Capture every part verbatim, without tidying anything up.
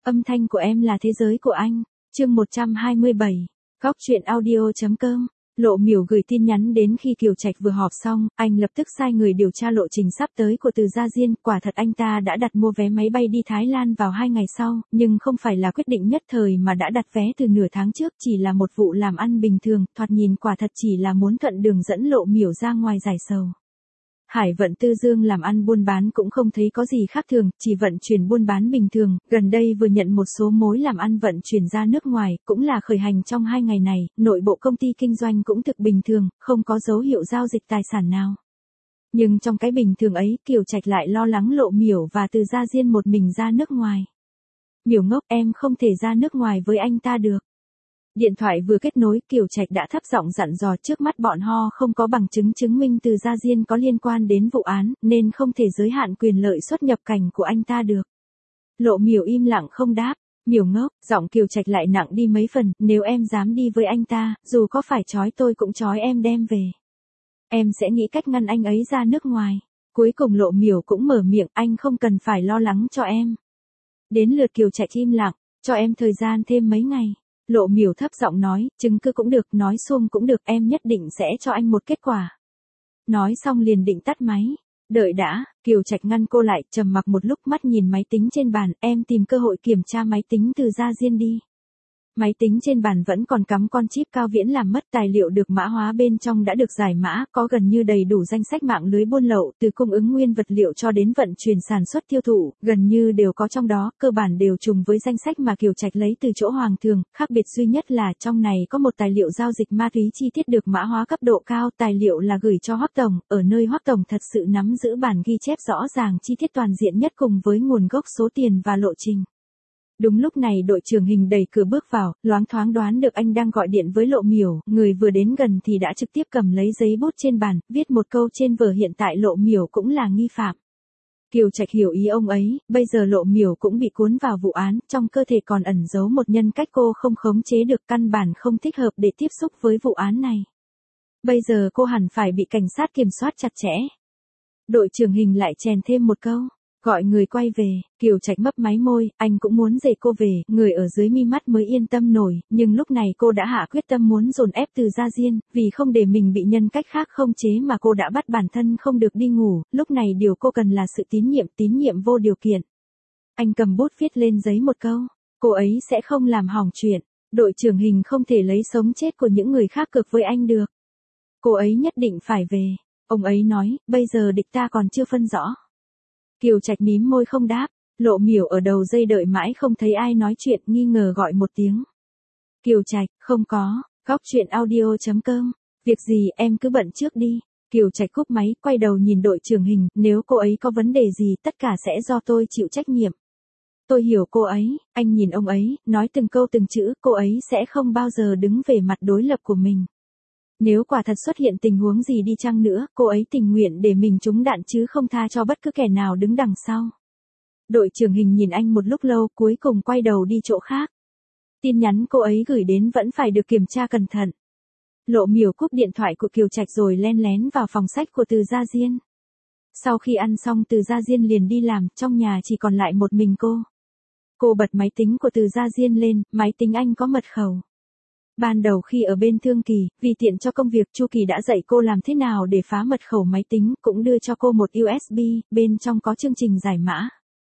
Âm thanh của em là thế giới của anh. Chương một trăm hai mươi bảy. Góc truyện audio chấm com. Lộ Miểu gửi tin nhắn đến khi Kiều Trạch vừa họp xong, anh lập tức sai người điều tra lộ trình sắp tới của Từ Gia Diên, quả thật anh ta đã đặt mua vé máy bay đi Thái Lan vào hai ngày sau, nhưng không phải là quyết định nhất thời mà đã đặt vé từ nửa tháng trước, chỉ là một vụ làm ăn bình thường, thoạt nhìn quả thật chỉ là muốn thuận đường dẫn Lộ Miểu ra ngoài giải sầu. Hải vận Tư Dương làm ăn buôn bán cũng không thấy có gì khác thường, chỉ vận chuyển buôn bán bình thường, gần đây vừa nhận một số mối làm ăn vận chuyển ra nước ngoài, cũng là khởi hành trong hai ngày này, nội bộ công ty kinh doanh cũng thực bình thường, không có dấu hiệu giao dịch tài sản nào. Nhưng trong cái bình thường ấy, Kiều Trạch lại lo lắng Lộ Miểu và Từ Gia Diên một mình ra nước ngoài. Miểu ngốc, em không thể ra nước ngoài với anh ta được. Điện thoại vừa kết nối, Kiều Trạch đã thấp giọng dặn dò, trước mắt bọn họ không có bằng chứng chứng minh Từ Gia Diên có liên quan đến vụ án, nên không thể giới hạn quyền lợi xuất nhập cảnh của anh ta được. Lộ Miểu im lặng không đáp. Miểu ngốc, giọng Kiều Trạch lại nặng đi mấy phần, nếu em dám đi với anh ta, dù có phải trói tôi cũng trói em đem về. Em sẽ nghĩ cách ngăn anh ấy ra nước ngoài. Cuối cùng Lộ Miểu cũng mở miệng, anh không cần phải lo lắng cho em. Đến lượt Kiều Trạch im lặng, cho em thời gian thêm mấy ngày. Lộ Miểu thấp giọng nói, chứng cứ cũng được, nói xuông cũng được, em nhất định sẽ cho anh một kết quả. Nói xong liền định tắt máy. Đợi đã, Kiều Trạch ngăn cô lại, trầm mặc một lúc, mắt nhìn máy tính trên bàn, em tìm cơ hội kiểm tra máy tính Từ Gia Diên đi. Máy tính trên bàn vẫn còn cắm con chip cao viễn làm mất, tài liệu được mã hóa bên trong đã được giải mã, có gần như đầy đủ danh sách mạng lưới buôn lậu, từ cung ứng nguyên vật liệu cho đến vận chuyển sản xuất tiêu thụ, gần như đều có trong đó, cơ bản đều trùng với danh sách mà Kiều Trạch lấy từ chỗ Hoàng Thường, khác biệt duy nhất là trong này có một tài liệu giao dịch ma túy chi tiết được mã hóa cấp độ cao, tài liệu là gửi cho Hoắc Tổng, ở nơi Hoắc Tổng thật sự nắm giữ bản ghi chép rõ ràng chi tiết toàn diện nhất cùng với nguồn gốc số tiền và lộ trình. Đúng lúc này đội trưởng Hình đẩy cửa bước vào, loáng thoáng đoán được anh đang gọi điện với Lộ Miểu, người vừa đến gần thì đã trực tiếp cầm lấy giấy bút trên bàn, viết một câu trên vở, hiện tại Lộ Miểu cũng là nghi phạm. Kiều Trạch hiểu ý ông ấy, bây giờ Lộ Miểu cũng bị cuốn vào vụ án, trong cơ thể còn ẩn giấu một nhân cách cô không khống chế được, căn bản không thích hợp để tiếp xúc với vụ án này. Bây giờ cô hẳn phải bị cảnh sát kiểm soát chặt chẽ. Đội trưởng Hình lại chèn thêm một câu. Gọi người quay về, Kiều Trạch mấp máy môi, anh cũng muốn dạy cô về, người ở dưới mi mắt mới yên tâm nổi, nhưng lúc này cô đã hạ quyết tâm muốn dồn ép Từ Gia Diên, vì không để mình bị nhân cách khác không chế mà cô đã bắt bản thân không được đi ngủ, lúc này điều cô cần là sự tín nhiệm, tín nhiệm vô điều kiện. Anh cầm bút viết lên giấy một câu, cô ấy sẽ không làm hỏng chuyện, đội trưởng Hình không thể lấy sống chết của những người khác cược với anh được. Cô ấy nhất định phải về, ông ấy nói, bây giờ địch ta còn chưa phân rõ. Kiều Trạch mím môi không đáp, Lộ Miểu ở đầu dây đợi mãi không thấy ai nói chuyện, nghi ngờ gọi một tiếng. Kiều Trạch, không có, góc truyện audio chấm com, việc gì em cứ bận trước đi. Kiều Trạch cúp máy, quay đầu nhìn đội trưởng Hình, nếu cô ấy có vấn đề gì tất cả sẽ do tôi chịu trách nhiệm. Tôi hiểu cô ấy, anh nhìn ông ấy, nói từng câu từng chữ, cô ấy sẽ không bao giờ đứng về mặt đối lập của mình. Nếu quả thật xuất hiện tình huống gì đi chăng nữa, cô ấy tình nguyện để mình trúng đạn chứ không tha cho bất cứ kẻ nào đứng đằng sau. Đội trưởng Hình nhìn anh một lúc lâu, cuối cùng quay đầu đi chỗ khác. Tin nhắn cô ấy gửi đến vẫn phải được kiểm tra cẩn thận. Lộ Miểu cúp điện thoại của Kiều Trạch rồi len lén vào phòng sách của Từ Gia Diên. Sau khi ăn xong Từ Gia Diên liền đi làm, trong nhà chỉ còn lại một mình cô. Cô bật máy tính của Từ Gia Diên lên, máy tính anh có mật khẩu. Ban đầu khi ở bên Thương Kỳ, vì tiện cho công việc, Chu Kỳ đã dạy cô làm thế nào để phá mật khẩu máy tính, cũng đưa cho cô một u ét bê, bên trong có chương trình giải mã.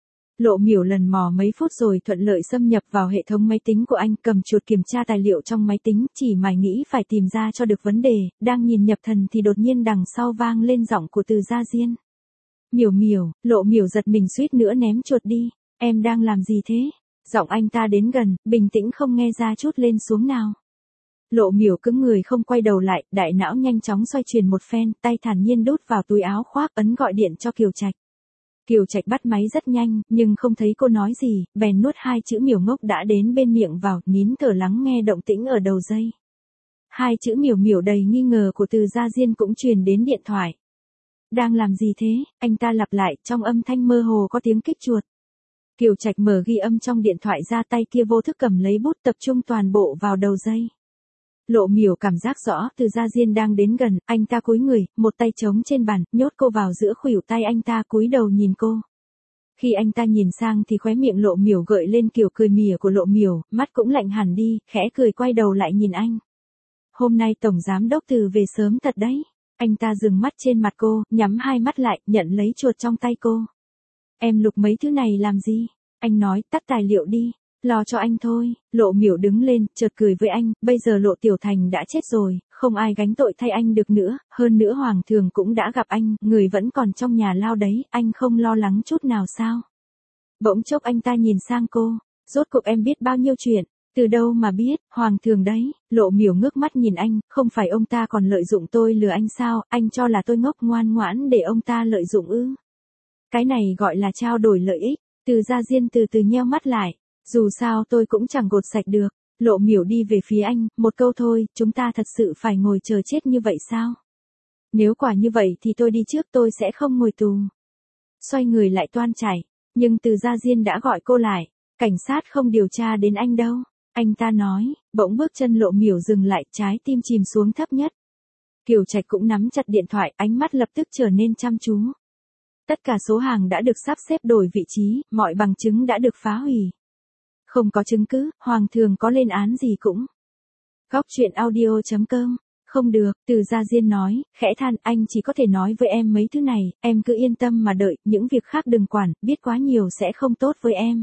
Lộ Miểu lần mò mấy phút rồi thuận lợi xâm nhập vào hệ thống máy tính của anh, cầm chuột kiểm tra tài liệu trong máy tính, chỉ mải nghĩ phải tìm ra cho được vấn đề, đang nhìn nhập thần thì đột nhiên đằng sau vang lên giọng của Từ Gia Diên. Miểu Miểu, Lộ Miểu giật mình suýt nữa ném chuột đi, em đang làm gì thế? Giọng anh ta đến gần, bình tĩnh không nghe ra chút lên xuống nào. Lộ Miểu cứng người không quay đầu lại, đại não nhanh chóng xoay chuyển một phen, tay thản nhiên đút vào túi áo khoác, ấn gọi điện cho Kiều Trạch. Kiều Trạch bắt máy rất nhanh, nhưng không thấy cô nói gì, bèn nuốt hai chữ Miểu ngốc đã đến bên miệng vào, nín thở lắng nghe động tĩnh ở đầu dây. Hai chữ Miểu Miểu đầy nghi ngờ của Từ Gia Diên cũng truyền đến điện thoại. Đang làm gì thế? Anh ta lặp lại, trong âm thanh mơ hồ có tiếng kích chuột. Kiều Trạch mở ghi âm trong điện thoại ra, tay kia vô thức cầm lấy bút tập trung toàn bộ vào đầu dây. Lộ Miểu cảm giác rõ Từ Gia Diên đang đến gần, anh ta cúi người, một tay trống trên bàn, nhốt cô vào giữa khuỷu tay anh ta, cúi đầu nhìn cô. Khi anh ta nhìn sang thì khóe miệng Lộ Miểu gợi lên kiểu cười mỉa của Lộ Miểu, mắt cũng lạnh hẳn đi, khẽ cười quay đầu lại nhìn anh. Hôm nay Tổng Giám Đốc Từ về sớm thật đấy. Anh ta dừng mắt trên mặt cô, nhắm hai mắt lại, nhận lấy chuột trong tay cô. Em lục mấy thứ này làm gì? Anh nói, tắt tài liệu đi. Lo cho anh thôi. Lộ Miểu đứng lên, chợt cười với anh, bây giờ Lộ Tiểu Thành đã chết rồi, không ai gánh tội thay anh được nữa, hơn nữa Hoàng thượng cũng đã gặp anh, người vẫn còn trong nhà lao đấy, anh không lo lắng chút nào sao? Bỗng chốc anh ta nhìn sang cô, rốt cuộc em biết bao nhiêu chuyện, từ đâu mà biết, Hoàng thượng đấy. Lộ Miểu ngước mắt nhìn anh, không phải ông ta còn lợi dụng tôi lừa anh sao, anh cho là tôi ngốc ngoan ngoãn để ông ta lợi dụng ư? Cái này gọi là trao đổi lợi ích. Từ Gia Diên từ từ nheo mắt lại. Dù sao tôi cũng chẳng gột sạch được. Lộ Miểu đi về phía anh, một câu thôi, chúng ta thật sự phải ngồi chờ chết như vậy sao? Nếu quả như vậy thì tôi đi trước, tôi sẽ không ngồi tù. Xoay người lại toan chạy, nhưng Từ Gia Diên đã gọi cô lại. Cảnh sát không điều tra đến anh đâu. Anh ta nói, bỗng bước chân Lộ Miểu dừng lại, trái tim chìm xuống thấp nhất. Kiều Trạch cũng nắm chặt điện thoại, ánh mắt lập tức trở nên chăm chú. Tất cả số hàng đã được sắp xếp đổi vị trí, mọi bằng chứng đã được phá hủy. Không có chứng cứ, Hoàng thượng có lên án gì cũng. Góc truyện audio chấm com. Không được, Từ Gia Diên nói, khẽ than, anh chỉ có thể nói với em mấy thứ này, em cứ yên tâm mà đợi, những việc khác đừng quản, biết quá nhiều sẽ không tốt với em.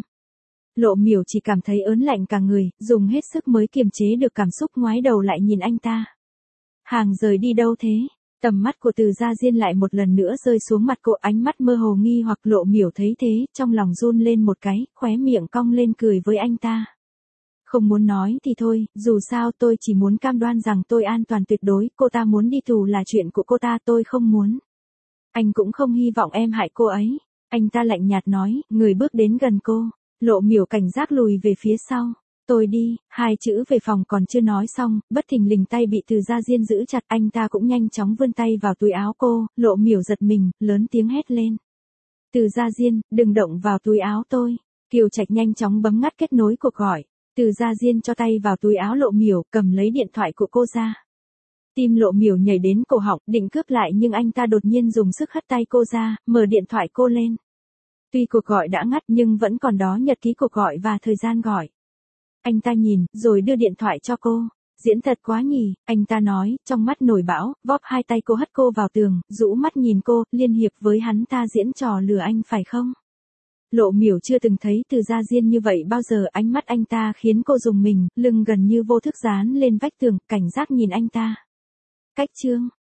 Lộ Miểu chỉ cảm thấy ớn lạnh cả người, dùng hết sức mới kiềm chế được cảm xúc, ngoái đầu lại nhìn anh ta. Hàng rời đi đâu thế? Tầm mắt của Từ Gia Diên lại một lần nữa rơi xuống mặt cô, ánh mắt mơ hồ nghi hoặc. Lộ Miểu thấy thế, trong lòng run lên một cái, khóe miệng cong lên cười với anh ta. Không muốn nói thì thôi, dù sao tôi chỉ muốn cam đoan rằng tôi an toàn tuyệt đối, cô ta muốn đi tù là chuyện của cô ta, tôi không muốn. Anh cũng không hy vọng em hại cô ấy. Anh ta lạnh nhạt nói, người bước đến gần cô. Lộ Miểu cảnh giác lùi về phía sau. Tôi đi, hai chữ về phòng còn chưa nói xong, bất thình lình tay bị Từ Gia Diên giữ chặt, anh ta cũng nhanh chóng vươn tay vào túi áo cô. Lộ Miểu giật mình, lớn tiếng hét lên. Từ Gia Diên, đừng động vào túi áo tôi. Kiều Trạch nhanh chóng bấm ngắt kết nối cuộc gọi. Từ Gia Diên cho tay vào túi áo Lộ Miểu, cầm lấy điện thoại của cô ra. Tim Lộ Miểu nhảy đến cổ họng, định cướp lại nhưng anh ta đột nhiên dùng sức hất tay cô ra, mở điện thoại cô lên. Tuy cuộc gọi đã ngắt nhưng vẫn còn đó nhật ký cuộc gọi và thời gian gọi. Anh ta nhìn, rồi đưa điện thoại cho cô. Diễn thật quá nhỉ, anh ta nói, trong mắt nổi bão, vóp hai tay cô hất cô vào tường, rũ mắt nhìn cô, liên hiệp với hắn ta diễn trò lừa anh phải không? Lộ Miểu chưa từng thấy Từ Gia Diên như vậy bao giờ, ánh mắt anh ta khiến cô rùng mình, lưng gần như vô thức dán lên vách tường, cảnh giác nhìn anh ta. Cách chương